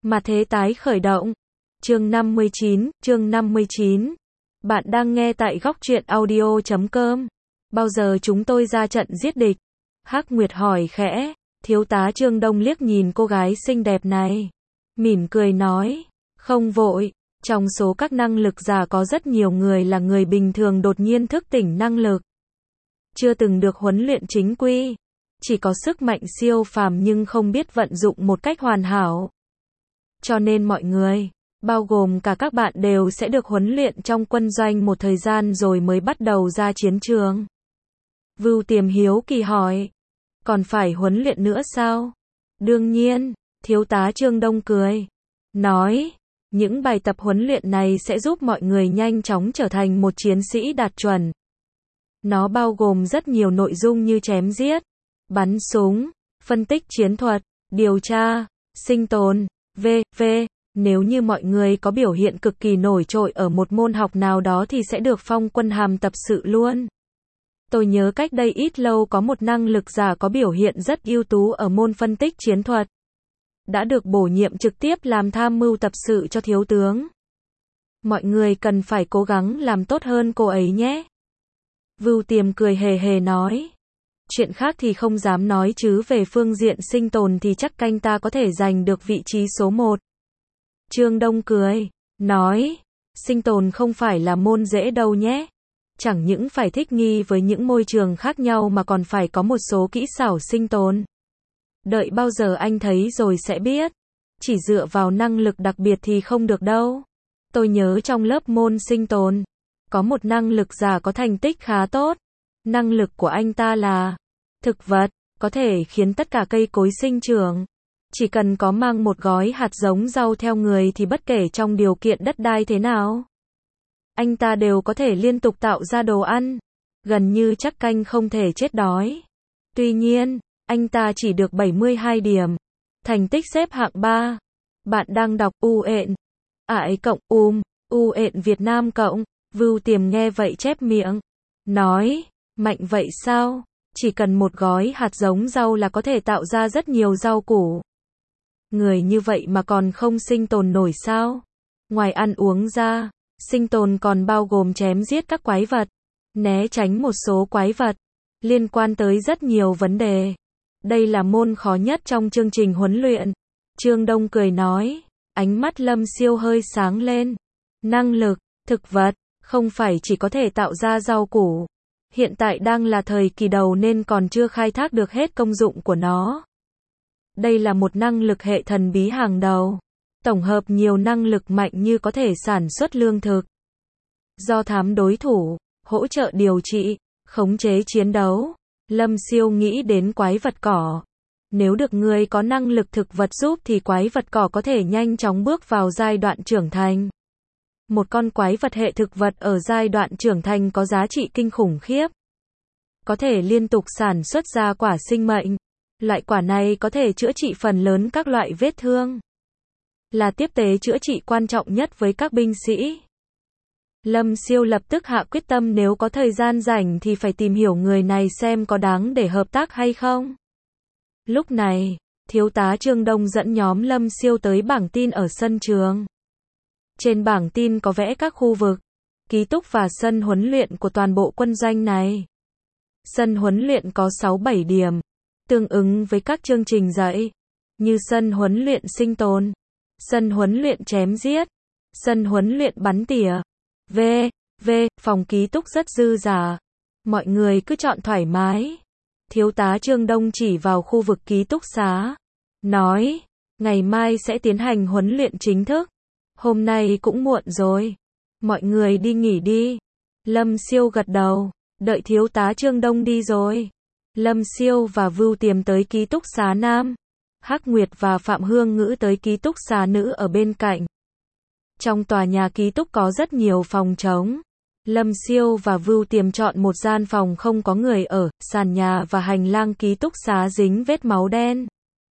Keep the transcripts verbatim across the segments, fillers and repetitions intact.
Mà thế tái khởi động. Chương năm mươi chín, chương năm mươi chín. Bạn đang nghe tại góc truyện audio chấm com. Bao giờ chúng tôi ra trận giết địch? Hắc Nguyệt hỏi khẽ. Thiếu tá Trương Đông liếc nhìn cô gái xinh đẹp này. Mỉm cười nói. Không vội. Trong số các năng lực giả có rất nhiều người là người bình thường đột nhiên thức tỉnh năng lực. Chưa từng được huấn luyện chính quy. Chỉ có sức mạnh siêu phàm nhưng không biết vận dụng một cách hoàn hảo. Cho nên mọi người, bao gồm cả các bạn đều sẽ được huấn luyện trong quân doanh một thời gian rồi mới bắt đầu ra chiến trường. Vưu Tiềm hiếu kỳ hỏi. Còn phải huấn luyện nữa sao? Đương nhiên, thiếu tá Trương Đông cười. Nói, những bài tập huấn luyện này sẽ giúp mọi người nhanh chóng trở thành một chiến sĩ đạt chuẩn. Nó bao gồm rất nhiều nội dung như chém giết, bắn súng, phân tích chiến thuật, điều tra, sinh tồn, vân vân. Nếu như mọi người có biểu hiện cực kỳ nổi trội ở một môn học nào đó thì sẽ được phong quân hàm tập sự luôn. Tôi nhớ cách đây ít lâu có một năng lực giả có biểu hiện rất ưu tú ở môn phân tích chiến thuật. Đã được bổ nhiệm trực tiếp làm tham mưu tập sự cho thiếu tướng. Mọi người cần phải cố gắng làm tốt hơn cô ấy nhé. Vưu Tiềm cười hề hề nói. Chuyện khác thì không dám nói chứ về phương diện sinh tồn thì chắc canh ta có thể giành được vị trí số một. Trương Đông cười, nói, sinh tồn không phải là môn dễ đâu nhé. Chẳng những phải thích nghi với những môi trường khác nhau mà còn phải có một số kỹ xảo sinh tồn. Đợi bao giờ anh thấy rồi sẽ biết. Chỉ dựa vào năng lực đặc biệt thì không được đâu. Tôi nhớ trong lớp môn sinh tồn, có một năng lực giả có thành tích khá tốt. Năng lực của anh ta là thực vật, có thể khiến tất cả cây cối sinh trưởng. Chỉ cần có mang một gói hạt giống rau theo người thì bất kể trong điều kiện đất đai thế nào, anh ta đều có thể liên tục tạo ra đồ ăn. Gần như chắc canh không thể chết đói. Tuy nhiên, anh ta chỉ được bảy mươi hai điểm. Thành tích xếp hạng ba. Bạn đang đọc u ện. Ải cộng um, u ện Việt Nam cộng. Vưu Tiềm nghe vậy chép miệng. Nói, mạnh vậy sao? Chỉ cần một gói hạt giống rau là có thể tạo ra rất nhiều rau củ. Người như vậy mà còn không sinh tồn nổi sao? Ngoài ăn uống ra, sinh tồn còn bao gồm chém giết các quái vật, né tránh một số quái vật, liên quan tới rất nhiều vấn đề. Đây là môn khó nhất trong chương trình huấn luyện. Trương Đông cười nói, ánh mắt Lâm Siêu hơi sáng lên. Năng lực, thực vật, không phải chỉ có thể tạo ra rau củ. Hiện tại đang là thời kỳ đầu nên còn chưa khai thác được hết công dụng của nó. Đây là một năng lực hệ thần bí hàng đầu. Tổng hợp nhiều năng lực mạnh như có thể sản xuất lương thực, do thám đối thủ, hỗ trợ điều trị, khống chế chiến đấu. Lâm Siêu nghĩ đến quái vật cỏ. Nếu được người có năng lực thực vật giúp thì quái vật cỏ có thể nhanh chóng bước vào giai đoạn trưởng thành. Một con quái vật hệ thực vật ở giai đoạn trưởng thành có giá trị kinh khủng khiếp. Có thể liên tục sản xuất ra quả sinh mệnh. Loại quả này có thể chữa trị phần lớn các loại vết thương. Là tiếp tế chữa trị quan trọng nhất với các binh sĩ. Lâm Siêu lập tức hạ quyết tâm nếu có thời gian rảnh thì phải tìm hiểu người này xem có đáng để hợp tác hay không. Lúc này, thiếu tá Trương Đông dẫn nhóm Lâm Siêu tới bảng tin ở sân trường. Trên bảng tin có vẽ các khu vực, ký túc và sân huấn luyện của toàn bộ quân doanh này. Sân huấn luyện có sáu bảy điểm, tương ứng với các chương trình dạy, như sân huấn luyện sinh tồn, sân huấn luyện chém giết, sân huấn luyện bắn tỉa, vân vân. Phòng ký túc rất dư dả. Mọi người cứ chọn thoải mái. Thiếu tá Trương Đông chỉ vào khu vực ký túc xá. Nói, ngày mai sẽ tiến hành huấn luyện chính thức. Hôm nay cũng muộn rồi. Mọi người đi nghỉ đi. Lâm Siêu gật đầu. Đợi thiếu tá Trương Đông đi rồi, Lâm Siêu và Vưu Tiềm tới ký túc xá nam. Hắc Nguyệt và Phạm Hương Ngữ tới ký túc xá nữ ở bên cạnh. Trong tòa nhà ký túc có rất nhiều phòng trống. Lâm Siêu và Vưu Tiềm chọn một gian phòng không có người ở, sàn nhà và hành lang ký túc xá dính vết máu đen.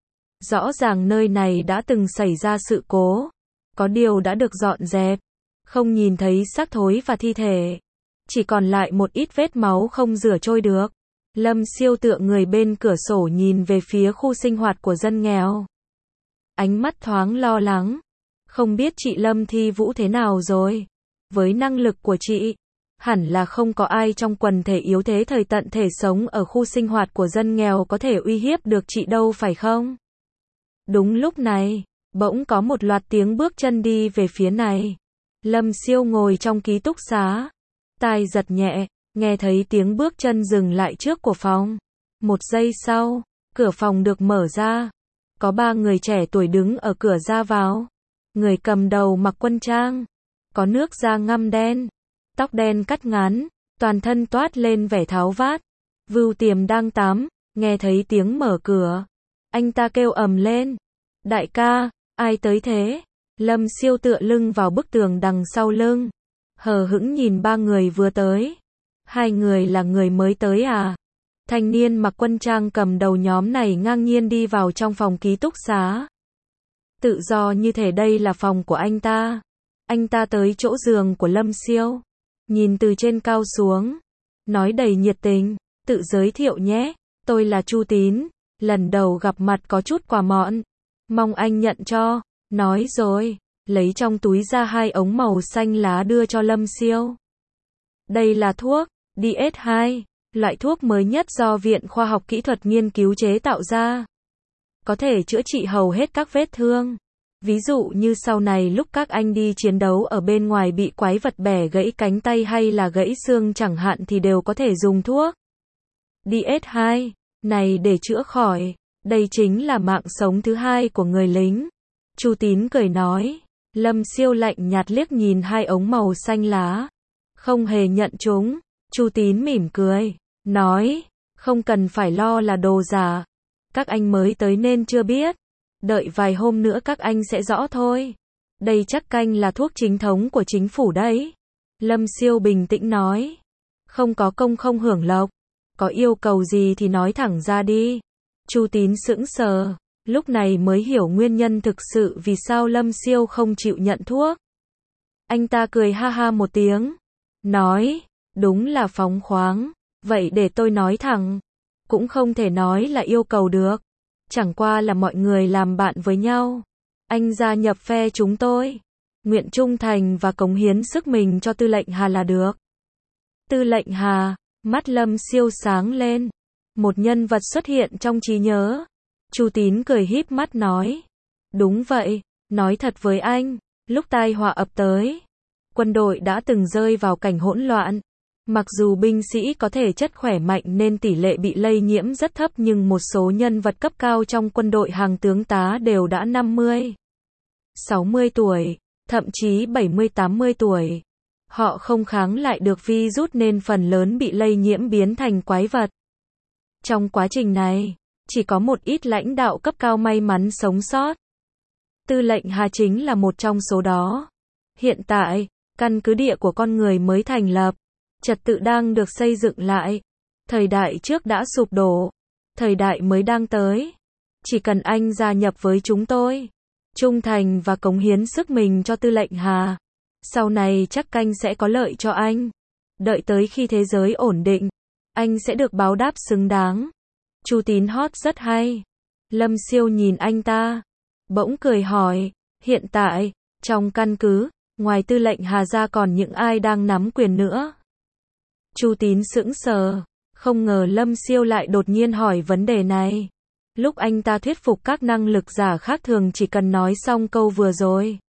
Rõ ràng nơi này đã từng xảy ra sự cố. Có điều đã được dọn dẹp. Không nhìn thấy xác thối và thi thể. Chỉ còn lại một ít vết máu không rửa trôi được. Lâm Siêu tựa người bên cửa sổ nhìn về phía khu sinh hoạt của dân nghèo. ánh mắt thoáng lo lắng. Không biết chị Lâm Thi Vũ thế nào rồi? Với năng lực của chị, hẳn là không có ai trong quần thể yếu thế thời tận thể sống ở khu sinh hoạt của dân nghèo có thể uy hiếp được chị đâu phải không? Đúng lúc này, bỗng có một loạt tiếng bước chân đi về phía này. Lâm Siêu ngồi trong ký túc xá, tai giật nhẹ, nghe thấy tiếng bước chân dừng lại trước của phòng. Một giây sau, cửa phòng được mở ra. Có ba người trẻ tuổi đứng ở cửa ra vào. Người cầm đầu mặc quân trang, có nước da ngăm đen, tóc đen cắt ngắn, toàn thân toát lên vẻ tháo vát. Vưu Tiềm đang tắm, nghe thấy tiếng mở cửa. Anh ta kêu ầm lên. Đại ca, ai tới thế? Lâm Siêu tựa lưng vào bức tường đằng sau lưng. Hờ hững nhìn ba người vừa tới. Hai người là người mới tới à? Thanh niên mặc quân trang cầm đầu nhóm này ngang nhiên đi vào trong phòng ký túc xá. Tự do như thể đây là phòng của anh ta. Anh ta tới chỗ giường của Lâm Siêu, nhìn từ trên cao xuống, nói đầy nhiệt tình, tự giới thiệu nhé, tôi là Chu Tín, lần đầu gặp mặt có chút quà mọn, mong anh nhận cho, nói rồi, lấy trong túi ra hai ống màu xanh lá đưa cho Lâm Siêu. Đây là thuốc, D S hai, loại thuốc mới nhất do Viện Khoa học Kỹ thuật nghiên cứu chế tạo ra. Có thể chữa trị hầu hết các vết thương. Ví dụ như sau này lúc các anh đi chiến đấu ở bên ngoài bị quái vật bẻ gãy cánh tay hay là gãy xương chẳng hạn thì đều có thể dùng thuốc D S hai này để chữa khỏi. Đây chính là mạng sống thứ hai của người lính. Chu Tín cười nói. Lâm Siêu lạnh nhạt liếc nhìn hai ống màu xanh lá. Không hề nhận chúng. Chu Tín mỉm cười. Nói. Không cần phải lo là đồ giả. Các anh mới tới nên chưa biết. Đợi vài hôm nữa các anh sẽ rõ thôi. Đây chắc canh là thuốc chính thống của chính phủ đấy. Lâm Siêu bình tĩnh nói. Không có công không hưởng lộc. Có yêu cầu gì thì nói thẳng ra đi. Chu Tín sững sờ. Lúc này mới hiểu nguyên nhân thực sự vì sao Lâm Siêu không chịu nhận thuốc. Anh ta cười ha ha một tiếng. Nói. Đúng là phóng khoáng. Vậy để tôi nói thẳng. Cũng không thể nói là yêu cầu được. Chẳng qua là mọi người làm bạn với nhau. Anh gia nhập phe chúng tôi. Nguyện trung thành và cống hiến sức mình cho Tư lệnh Hà là được. Tư lệnh Hà, mắt Lâm Siêu sáng lên. Một nhân vật xuất hiện trong trí nhớ. Chu Tín cười híp mắt nói. Đúng vậy, nói thật với anh, lúc tai họa ập tới, quân đội đã từng rơi vào cảnh hỗn loạn. Mặc dù binh sĩ có thể chất khỏe mạnh nên tỷ lệ bị lây nhiễm rất thấp nhưng một số nhân vật cấp cao trong quân đội hàng tướng tá đều đã năm mươi, sáu mươi tuổi, thậm chí bảy mươi tám mươi tuổi. Họ không kháng lại được virus nên phần lớn bị lây nhiễm biến thành quái vật. Trong quá trình này, chỉ có một ít lãnh đạo cấp cao may mắn sống sót. Tư lệnh Hà chính là một trong số đó. Hiện tại, căn cứ địa của con người mới thành lập. Trật tự đang được xây dựng lại. Thời đại trước đã sụp đổ. Thời đại mới đang tới. Chỉ cần anh gia nhập với chúng tôi, trung thành và cống hiến sức mình cho Tư lệnh Hà, sau này chắc canh sẽ có lợi cho anh. Đợi tới khi thế giới ổn định, anh sẽ được báo đáp xứng đáng. Chu Tín hót rất hay. Lâm Siêu nhìn anh ta, bỗng cười hỏi, hiện tại, trong căn cứ, ngoài Tư lệnh Hà ra còn những ai đang nắm quyền nữa? Chu Tín sững sờ, không ngờ Lâm Siêu lại đột nhiên hỏi vấn đề này. Lúc anh ta thuyết phục các năng lực giả khác thường chỉ cần nói xong câu vừa rồi,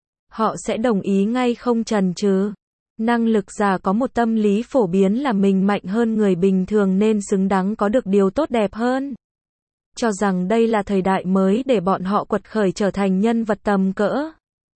họ sẽ đồng ý ngay không chần chừ. Năng lực giả có một tâm lý phổ biến là mình mạnh hơn người bình thường nên xứng đáng có được điều tốt đẹp hơn. Cho rằng đây là thời đại mới để bọn họ quật khởi trở thành nhân vật tầm cỡ.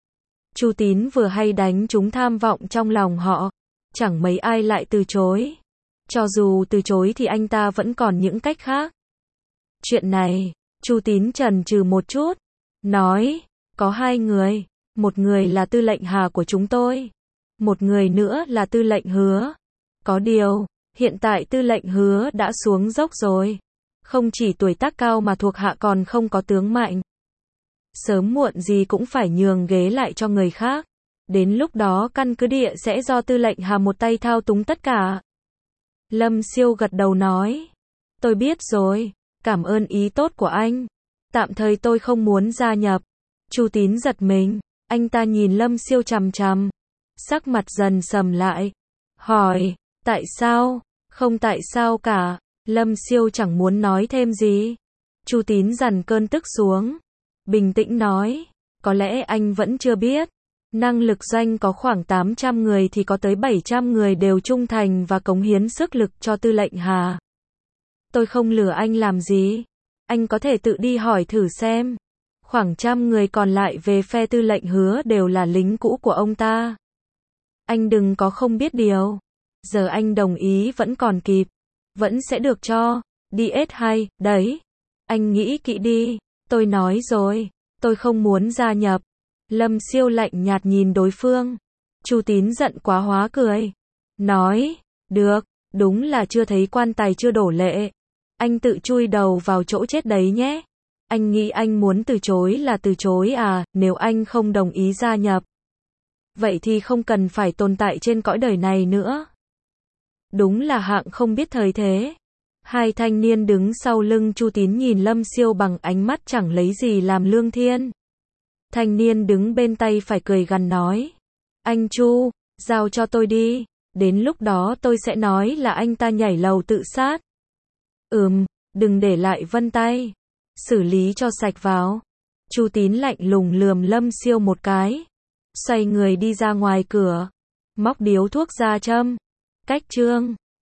Chu Tín vừa hay đánh trúng tham vọng trong lòng họ. Chẳng mấy ai lại từ chối. Cho dù từ chối thì anh ta vẫn còn những cách khác. Chuyện này, Chu Tín chần chừ một chút. Nói, có hai người. Một người là Tư lệnh Hà của chúng tôi. Một người nữa là Tư lệnh Hứa. Có điều, hiện tại Tư lệnh Hứa đã xuống dốc rồi. Không chỉ tuổi tác cao mà thuộc hạ còn không có tướng mạnh. Sớm muộn gì cũng phải nhường ghế lại cho người khác. Đến lúc đó căn cứ địa sẽ do Tư lệnh Hà một tay thao túng tất cả. Lâm Siêu gật đầu nói. Tôi biết rồi, cảm ơn ý tốt của anh. Tạm thời tôi không muốn gia nhập. Chu Tín giật mình, anh ta nhìn Lâm Siêu chằm chằm, sắc mặt dần sầm lại, hỏi, tại sao? Không tại sao cả. Lâm Siêu chẳng muốn nói thêm gì. Chu Tín dằn cơn tức xuống, bình tĩnh nói, có lẽ anh vẫn chưa biết, năng lực doanh có khoảng tám trăm người thì có tới bảy trăm người đều trung thành và cống hiến sức lực cho Tư lệnh Hà. Tôi không lừa anh làm gì, anh có thể tự đi hỏi thử xem. Khoảng trăm người còn lại về phe Tư lệnh Hứa đều là lính cũ của ông ta. Anh đừng có không biết điều. Giờ anh đồng ý vẫn còn kịp, vẫn sẽ được cho đi ét hay, đấy. Anh nghĩ kỹ đi, tôi nói rồi, tôi không muốn gia nhập. Lâm Siêu lạnh nhạt nhìn đối phương. Chu Tín giận quá hóa cười, nói, được, đúng là chưa thấy quan tài chưa đổ lệ. Anh tự chui đầu vào chỗ chết đấy nhé. Anh nghĩ anh muốn từ chối là từ chối à, nếu anh không đồng ý gia nhập. Vậy thì không cần phải tồn tại trên cõi đời này nữa. Đúng là hạng không biết thời thế. Hai thanh niên đứng sau lưng Chu Tín nhìn Lâm Siêu bằng ánh mắt chẳng lấy gì làm lương thiên. Thanh niên đứng bên tay phải cười gằn nói, anh Chu, giao cho tôi đi, đến lúc đó tôi sẽ nói là anh ta nhảy lầu tự sát. Ừm, đừng để lại vân tay, xử lý cho sạch vào. Chu Tín lạnh lùng lườm Lâm Siêu một cái, xoay người đi ra ngoài cửa, móc điếu thuốc ra châm. Cách chương